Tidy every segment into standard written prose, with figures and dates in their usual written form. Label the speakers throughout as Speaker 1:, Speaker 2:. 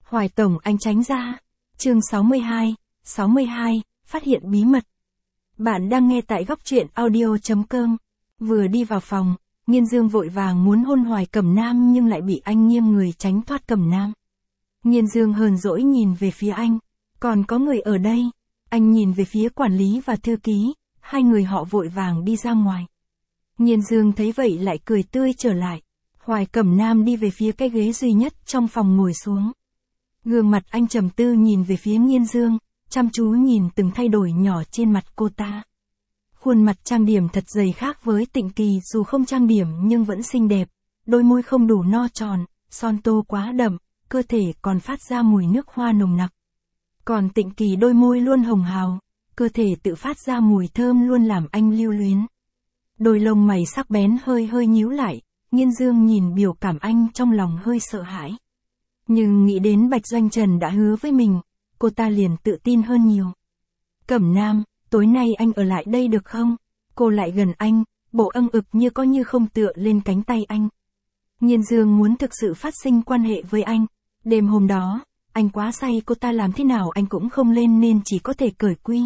Speaker 1: Hoài Tổng anh tránh ra. Chương 62, phát hiện bí mật. Bạn đang nghe tại góc truyện audio.com. Vừa đi vào phòng, Nghiên Dương vội vàng muốn hôn Hoài Cẩm Nam nhưng lại bị anh nghiêng người tránh thoát Cẩm Nam. Nghiên Dương hờn dỗi nhìn về phía anh. Còn có người ở đây. Anh nhìn về phía quản lý và thư ký, hai người họ vội vàng đi ra ngoài. Nghiên Dương thấy vậy lại cười tươi trở lại. Hoài Cẩm Nam đi về phía cái ghế duy nhất trong phòng ngồi xuống. Gương mặt anh trầm tư nhìn về phía Nghiên Dương, chăm chú nhìn từng thay đổi nhỏ trên mặt cô ta. Khuôn mặt trang điểm thật dày khác với Tịnh Kỳ, dù không trang điểm nhưng vẫn xinh đẹp, đôi môi không đủ no tròn, son tô quá đậm, cơ thể còn phát ra mùi nước hoa nồng nặc. Còn Tịnh Kỳ đôi môi luôn hồng hào, cơ thể tự phát ra mùi thơm luôn làm anh lưu luyến. Đôi lông mày sắc bén hơi nhíu lại, Nghiên Dương nhìn biểu cảm anh trong lòng hơi sợ hãi. Nhưng nghĩ đến Bạch Doanh Trần đã hứa với mình, cô ta liền tự tin hơn nhiều. Cẩm Nam, tối nay anh ở lại đây được không? Cô lại gần anh, bộ âng ực như có như không tựa lên cánh tay anh. Nghiên Dương muốn thực sự phát sinh quan hệ với anh. Đêm hôm đó, anh quá say, cô ta làm thế nào anh cũng không lên nên chỉ có thể cởi quy.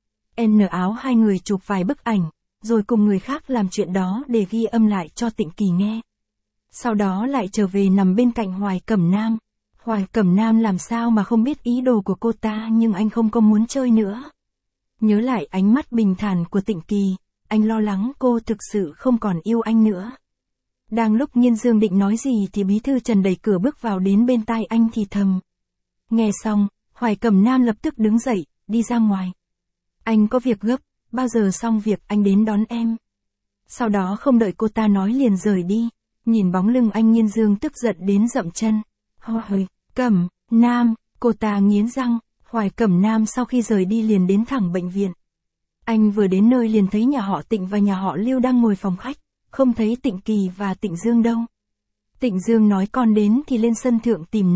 Speaker 1: Áo hai người chụp vài bức ảnh, rồi cùng người khác làm chuyện đó để ghi âm lại cho Tịnh Kỳ nghe. Sau đó lại trở về nằm bên cạnh Hoài Cẩm Nam. Hoài Cẩm Nam làm sao mà không biết ý đồ của cô ta, nhưng anh không có muốn chơi nữa. Nhớ lại ánh mắt bình thản của Tịnh Kỳ, anh lo lắng cô thực sự không còn yêu anh nữa. Đang lúc Nghiên Dương định nói gì thì bí thư Trần đẩy cửa bước vào đến bên tai anh thì thầm. Nghe xong, Hoài Cẩm Nam lập tức đứng dậy, đi ra ngoài. Anh có việc gấp, bao giờ xong việc anh đến đón em. Sau đó không đợi cô ta nói liền rời đi, nhìn bóng lưng anh Nghiên Dương tức giận đến dậm chân. Hoài Cẩm Nam, cô ta nghiến răng. Hoài Cẩm Nam sau khi rời đi liền đến thẳng bệnh viện. Anh vừa đến nơi liền thấy nhà họ Tịnh và nhà họ Lưu đang ngồi phòng khách, không thấy Tịnh Kỳ và Tịnh Dương đâu. Tịnh Dương nói con đến thì lên sân thượng tìm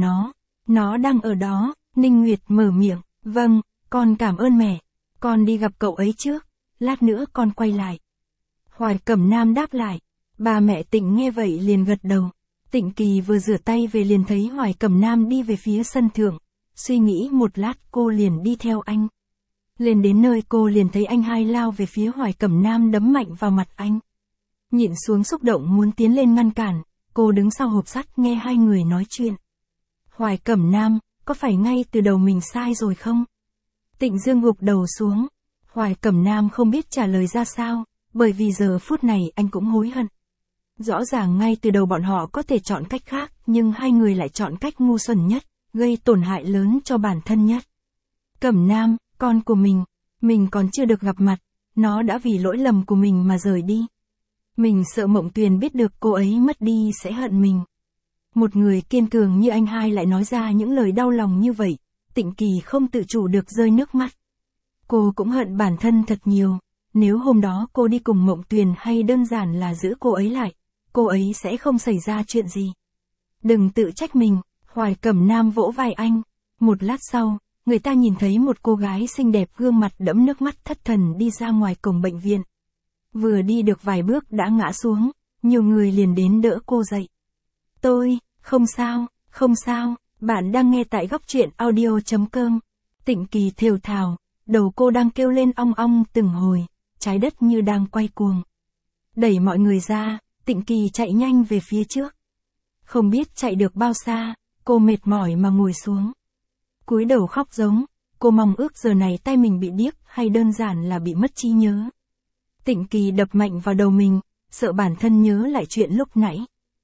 Speaker 1: nó đang ở đó. Ninh Nguyệt mở miệng, vâng, con cảm ơn mẹ, con đi gặp cậu ấy trước, lát nữa con quay lại. Hoài Cẩm Nam đáp lại, ba mẹ Tịnh nghe vậy liền gật đầu. Tịnh Kỳ vừa rửa tay về liền thấy Hoài Cẩm Nam đi về phía sân thượng, suy nghĩ một lát cô liền đi theo anh. Lên đến nơi cô liền thấy anh hai lao về phía Hoài Cẩm Nam đấm mạnh vào mặt anh. Nhịn xuống xúc động muốn tiến lên ngăn cản, cô đứng sau hộp sắt nghe hai người nói chuyện. Hoài Cẩm Nam, có phải ngay từ đầu mình sai rồi không? Tịnh Dương gục đầu xuống. Hoài Cẩm Nam không biết trả lời ra sao, bởi vì giờ phút này anh cũng hối hận. Rõ ràng ngay từ đầu bọn họ có thể chọn cách khác, nhưng hai người lại chọn cách ngu xuẩn nhất, gây tổn hại lớn cho bản thân nhất. Cẩm Nam, con của mình còn chưa được gặp mặt, nó đã vì lỗi lầm của mình mà rời đi. Mình sợ Mộng Tuyền biết được cô ấy mất đi sẽ hận mình. Một người kiên cường như anh hai lại nói ra những lời đau lòng như vậy, Tịnh Kỳ không tự chủ được rơi nước mắt. Cô cũng hận bản thân thật nhiều, nếu hôm đó cô đi cùng Mộng Tuyền hay đơn giản là giữ cô ấy lại, cô ấy sẽ không xảy ra chuyện gì. Đừng tự trách mình. Hoài Cẩm Nam vỗ vai anh. Một lát sau, người ta nhìn thấy một cô gái xinh đẹp gương mặt đẫm nước mắt thất thần đi ra ngoài cổng bệnh viện. Vừa đi được vài bước đã ngã xuống, nhiều người liền đến đỡ cô dậy. Tôi, không sao, bạn đang nghe tại góc truyện audio.com. Tịnh Kỳ thều thào, đầu cô đang kêu lên ong ong từng hồi, trái đất như đang quay cuồng. Đẩy mọi người ra, Tịnh Kỳ chạy nhanh về phía trước. Không biết chạy được bao xa, cô mệt mỏi mà ngồi xuống. Cúi đầu khóc giống, cô mong ước giờ này tay mình bị điếc hay đơn giản là bị mất trí nhớ. Tịnh Kỳ đập mạnh vào đầu mình, sợ bản thân nhớ lại chuyện lúc nãy.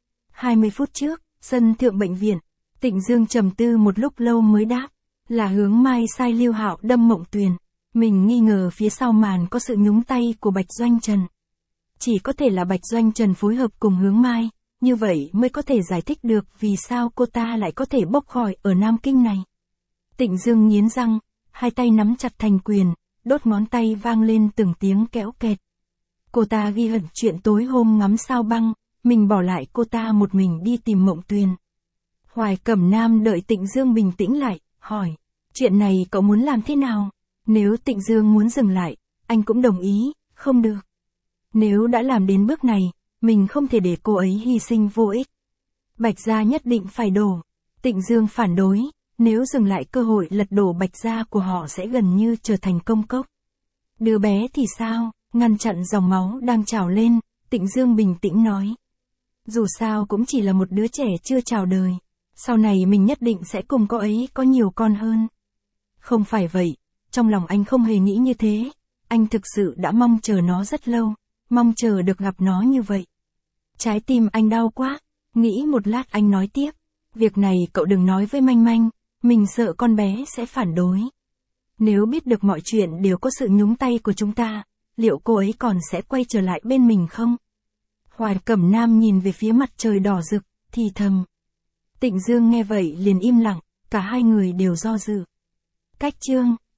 Speaker 1: 20 phút trước, sân thượng bệnh viện, Tịnh Dương trầm tư một lúc lâu mới đáp, là Hướng Mai sai Lưu Hạo đâm Mộng Tuyền. Mình nghi ngờ phía sau màn có sự nhúng tay của Bạch Doanh Trần. Chỉ có thể là Bạch Doanh Trần phối hợp cùng Hướng Mai. Như vậy mới có thể giải thích được vì sao cô ta lại có thể bốc khỏi ở Nam Kinh này. Tịnh Dương nghiến răng, hai tay nắm chặt thành quyền, đốt ngón tay vang lên từng tiếng kéo kẹt. Cô ta ghi hận chuyện tối hôm ngắm sao băng, mình bỏ lại cô ta một mình đi tìm Mộng Tuyền. Hoài Cẩm Nam đợi Tịnh Dương bình tĩnh lại, hỏi, chuyện này cậu muốn làm thế nào? Nếu Tịnh Dương muốn dừng lại, anh cũng đồng ý, không được. Nếu đã làm đến bước này, mình không thể để cô ấy hy sinh vô ích. Bạch gia nhất định phải đổ. Tịnh Dương phản đối, nếu dừng lại cơ hội lật đổ Bạch gia của họ sẽ gần như trở thành công cốc. Đứa bé thì sao, ngăn chặn dòng máu đang trào lên, Tịnh Dương bình tĩnh nói. Dù sao cũng chỉ là một đứa trẻ chưa chào đời. Sau này mình nhất định sẽ cùng cô ấy có nhiều con hơn. Không phải vậy, trong lòng anh không hề nghĩ như thế. Anh thực sự đã mong chờ nó rất lâu, mong chờ được gặp nó như vậy. Trái tim anh đau quá, nghĩ một lát anh nói tiếp. Việc này cậu đừng nói với Manh Manh, mình sợ con bé sẽ phản đối. Nếu biết được mọi chuyện đều có sự nhúng tay của chúng ta, liệu cô ấy còn sẽ quay trở lại bên mình không? Hoài Cẩm Nam nhìn về phía mặt trời đỏ rực, thì thầm. Tịnh Dương nghe vậy liền im lặng, cả hai người đều do dự. Cách chương